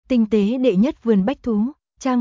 Tinh tế đệ nhất vườn bách thú, trang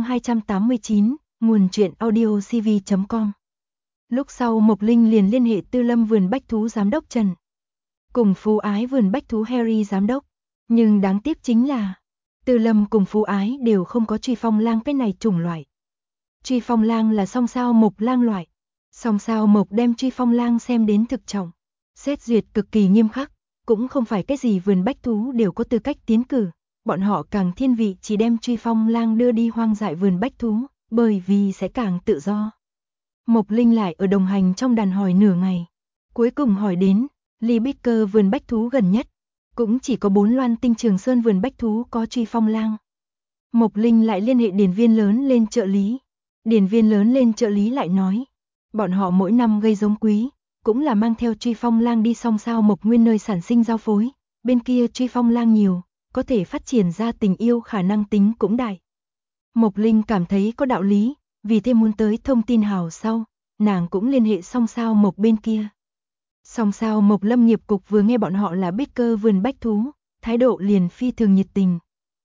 289, nguồn truyện audiocv.com. Lúc sau Mộc Linh liền liên hệ Tư Lâm vườn bách thú giám đốc Trần, cùng Phú Ái vườn bách thú Harry giám đốc. Nhưng đáng tiếc chính là, Tư Lâm cùng Phú Ái đều không có truy phong lang cái này chủng loại. Truy phong lang là song sao mộc lang loại. Song sao mộc đem truy phong lang xem đến thực trọng, xét duyệt cực kỳ nghiêm khắc, cũng không phải cái gì vườn bách thú đều có tư cách tiến cử. Bọn họ càng thiên vị chỉ đem truy phong lang đưa đi hoang dại vườn bách thú, bởi vì sẽ càng tự do. Mộc Linh lại ở đồng hành trong đàn hỏi nửa ngày, cuối cùng hỏi đến Ly Bích Cơ vườn bách thú gần nhất, cũng chỉ có 4 Loan Tinh Trường Sơn vườn bách thú có truy phong lang. Mộc Linh lại liên hệ điển viên lớn lên trợ lý. Điển viên lớn lên trợ lý lại nói, bọn họ mỗi năm gây giống quý, cũng là mang theo truy phong lang đi song sao mộc nguyên nơi sản sinh giao phối, bên kia truy phong lang nhiều, có thể phát triển ra tình yêu khả năng tính cũng đại. Mộc Linh cảm thấy có đạo lý, vì thế muốn tới thông tin hào sau, nàng cũng liên hệ song sao mộc bên kia. Song sao mộc lâm nghiệp cục vừa nghe bọn họ là Bích Cơ vườn bách thú, thái độ liền phi thường nhiệt tình.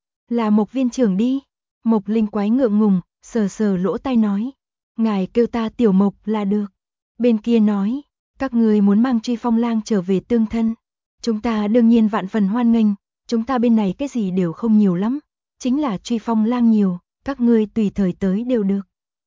Là Mộc viên trưởng đi. Mộc Linh quái ngượng ngùng, sờ sờ lỗ tai nói, ngài kêu ta tiểu Mộc là được. Bên kia nói, các người muốn mang truy phong lang trở về tương thân, chúng ta đương nhiên vạn phần hoan nghênh, chúng ta bên này cái gì đều không nhiều lắm, chính là truy phong lang nhiều, các ngươi tùy thời tới đều được.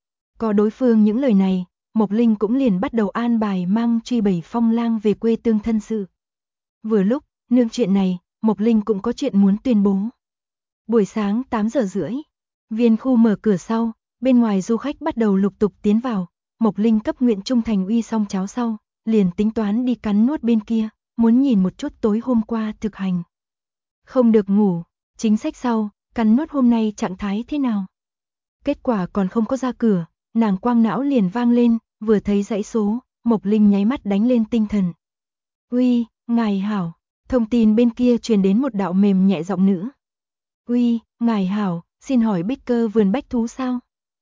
Có đối phương những lời này, Mộc Linh cũng liền bắt đầu an bài mang truy bảy phong lang về quê tương thân sự. Vừa lúc, nương chuyện này, Mộc Linh cũng có chuyện muốn tuyên bố. Buổi sáng 8 giờ rưỡi, viên khu mở cửa sau, bên ngoài du khách bắt đầu lục tục tiến vào. Mộc Linh cấp nguyện trung thành uy xong cháo sau, liền tính toán đi cắn nuốt bên kia, muốn nhìn một chút tối hôm qua thực hành. Không được ngủ, chính sách sau, cắn nuốt hôm nay trạng thái thế nào? Kết quả còn không có ra cửa, nàng quang não liền vang lên, vừa thấy dãy số, Mộc Linh nháy mắt đánh lên tinh thần. Uy, ngài hảo, thông tin bên kia truyền đến một đạo mềm nhẹ giọng nữ. Uy, ngài hảo, xin hỏi Bích Cơ vườn bách thú sao?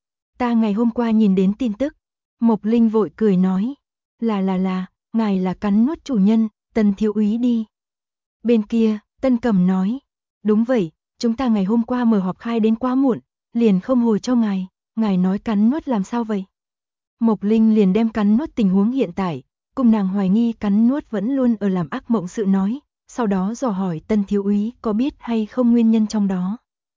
Ta ngày hôm qua nhìn đến tin tức. Mộc Linh vội cười nói, là, ngài là cắn nuốt chủ nhân, Tân thiếu úy đi. Bên kia, Tân Cẩm nói, đúng vậy, chúng ta ngày hôm qua mở họp khai đến quá muộn, liền không hồi cho ngài nói cắn nuốt làm sao vậy? Mộc Linh liền đem cắn nuốt tình huống hiện tại, cùng nàng hoài nghi cắn nuốt vẫn luôn ở làm ác mộng sự nói, sau đó dò hỏi Tân thiếu úy có biết hay không nguyên nhân trong đó.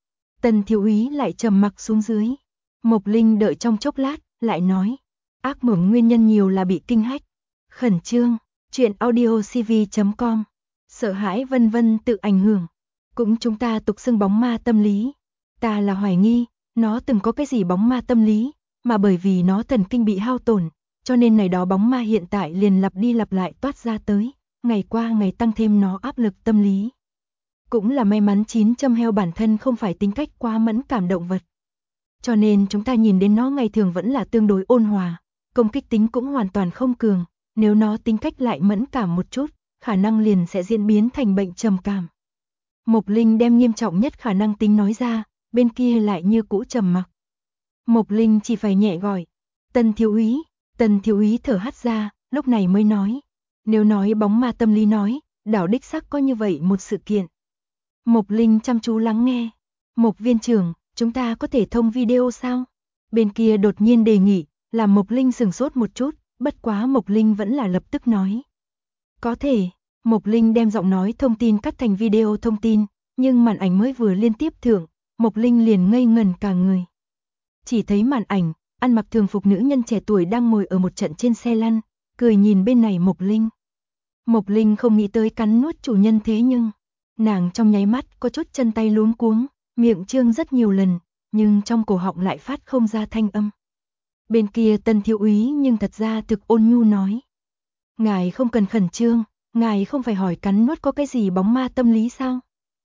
Tân thiếu úy lại trầm mặc xuống dưới. Mộc Linh đợi trong chốc lát, lại nói, ác mộng nguyên nhân nhiều là bị kinh hách, khẩn trương, chuyện audiocv.com, sợ hãi vân vân tự ảnh hưởng, cũng chúng ta tục xưng bóng ma tâm lý. Ta là hoài nghi, nó từng có cái gì bóng ma tâm lý, mà bởi vì nó thần kinh bị hao tổn, cho nên này đó bóng ma hiện tại liền lặp đi lặp lại toát ra tới, ngày qua ngày tăng thêm nó áp lực tâm lý. Cũng là may mắn 900 heo bản thân không phải tính cách quá mẫn cảm động vật. Cho nên chúng ta nhìn đến nó ngày thường vẫn là tương đối ôn hòa, công kích tính cũng hoàn toàn không cường, nếu nó tính cách lại mẫn cảm một chút, khả năng liền sẽ diễn biến thành bệnh trầm cảm. Mộc Linh đem nghiêm trọng nhất khả năng tính nói ra, bên kia lại như cũ trầm mặc. Mộc Linh chỉ phải nhẹ gọi, Tân thiếu úy thở hắt ra, lúc này mới nói, nếu nói bóng ma tâm lý nói, đảo đích xác có như vậy một sự kiện. Mộc Linh chăm chú lắng nghe, Mộc viên trưởng, chúng ta có thể thông video sao? Bên kia đột nhiên đề nghị, làm Mộc Linh sửng sốt một chút, bất quá Mộc Linh vẫn là lập tức nói. Có thể, Mộc Linh đem giọng nói thông tin cắt thành video thông tin, nhưng màn ảnh mới vừa liên tiếp thượng, Mộc Linh liền ngây ngần cả người. Chỉ thấy màn ảnh, ăn mặc thường phục nữ nhân trẻ tuổi đang ngồi ở một trận trên xe lăn, cười nhìn bên này Mộc Linh. Mộc Linh không nghĩ tới cắn nuốt chủ nhân thế nhưng, nàng trong nháy mắt có chút chân tay luống cuống, miệng trương rất nhiều lần, nhưng trong cổ họng lại phát không ra thanh âm. Bên kia Tân thiếu úy nhưng thật ra thực ôn nhu nói. Ngài không cần khẩn trương, ngài không phải hỏi cắn nuốt có cái gì bóng ma tâm lý sao?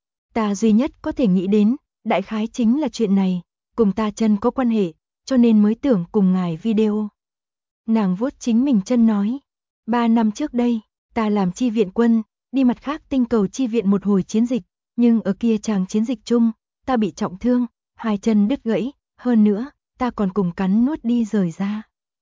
Ta duy nhất có thể nghĩ đến, đại khái chính là chuyện này, cùng ta chân có quan hệ, cho nên mới tưởng cùng ngài video. Nàng vuốt chính mình chân nói, 3 năm trước đây, ta làm chi viện quân, đi mặt khác tinh cầu chi viện một hồi chiến dịch, nhưng ở kia chàng chiến dịch chung, ta bị trọng thương, 2 chân đứt gãy, hơn nữa, ta còn cùng cắn nuốt đi rời ra.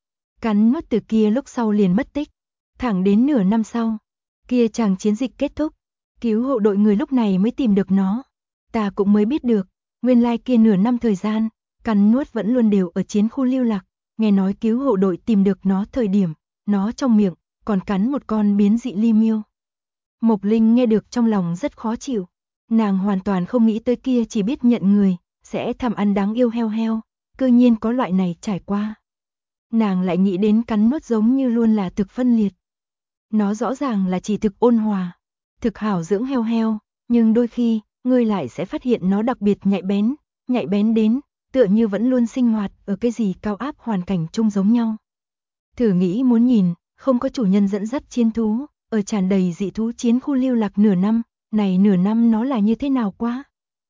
Cắn nuốt từ kia lúc sau liền mất tích, thẳng đến nửa năm sau, kia chàng chiến dịch kết thúc, cứu hộ đội người lúc này mới tìm được nó. Ta cũng mới biết được, Nguyên lai kia nửa năm thời gian, cắn nuốt vẫn luôn đều ở chiến khu lưu lạc, nghe nói cứu hộ đội tìm được nó thời điểm, nó trong miệng còn cắn một con biến dị ly miêu. Mộc Linh nghe được trong lòng rất khó chịu, nàng hoàn toàn không nghĩ tới kia chỉ biết nhận người, sẽ tham ăn đáng yêu heo heo, cư nhiên có loại này trải qua. Nàng lại nghĩ đến cắn nuốt giống như luôn là thực phân liệt. Nó rõ ràng là chỉ thực ôn hòa, thực hảo dưỡng heo heo, nhưng đôi khi, ngươi lại sẽ phát hiện nó đặc biệt nhạy bén đến, tựa như vẫn luôn sinh hoạt ở cái gì cao áp hoàn cảnh chung giống nhau. Thử nghĩ muốn nhìn, không có chủ nhân dẫn dắt chiến thú, ở tràn đầy dị thú chiến khu lưu lạc nửa năm, này nửa năm nó là như thế nào quá.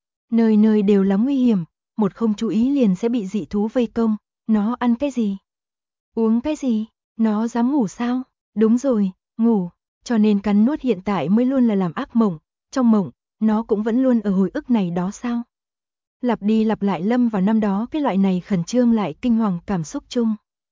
Nơi nơi đều là nguy hiểm, một không chú ý liền sẽ bị dị thú vây công, nó ăn cái gì? Uống cái gì? Nó dám ngủ sao? Đúng rồi, ngủ, cho nên cắn nuốt hiện tại mới luôn là làm ác mộng, trong mộng, nó cũng vẫn luôn ở hồi ức này đó sao? Lặp đi lặp lại lâm vào năm đó cái loại này khẩn trương lại kinh hoàng cảm xúc chung.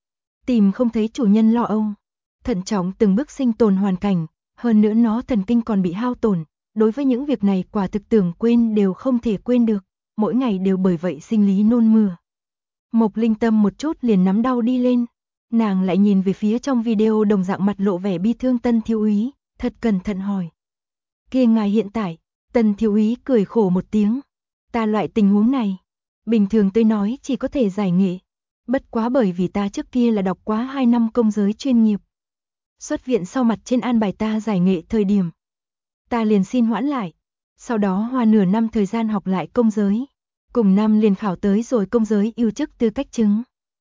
Tìm không thấy chủ nhân lo âu, thận trọng từng bước sinh tồn hoàn cảnh, hơn nữa nó thần kinh còn bị hao tổn, đối với những việc này quả thực tưởng quên đều không thể quên được, mỗi ngày đều bởi vậy sinh lý nôn mửa. Mộc Linh tâm một chút liền nắm đau đi lên, nàng lại nhìn về phía trong video đồng dạng mặt lộ vẻ bi thương Tân thiếu úy, thật cẩn thận hỏi. Kia ngài hiện tại, Tân thiếu úy cười khổ một tiếng, ta loại tình huống này, bình thường tôi nói chỉ có thể giải nghệ, bất quá bởi vì ta trước kia là đọc quá 2 năm công giới chuyên nghiệp. Xuất viện sau mặt trên an bài ta giải nghệ thời điểm, ta liền xin hoãn lại, sau đó hoa nửa năm thời gian học lại công giới, cùng năm liền khảo tới rồi công giới yêu chức tư cách chứng.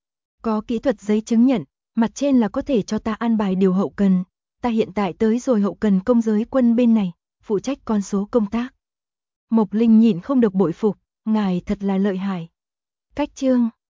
Có kỹ thuật giấy chứng nhận, mặt trên là có thể cho ta an bài điều hậu cần, ta hiện tại tới rồi hậu cần công giới quân bên này, phụ trách con số công tác. Mộc Linh nhịn không được bội phục, ngài thật là lợi hại. Cách chương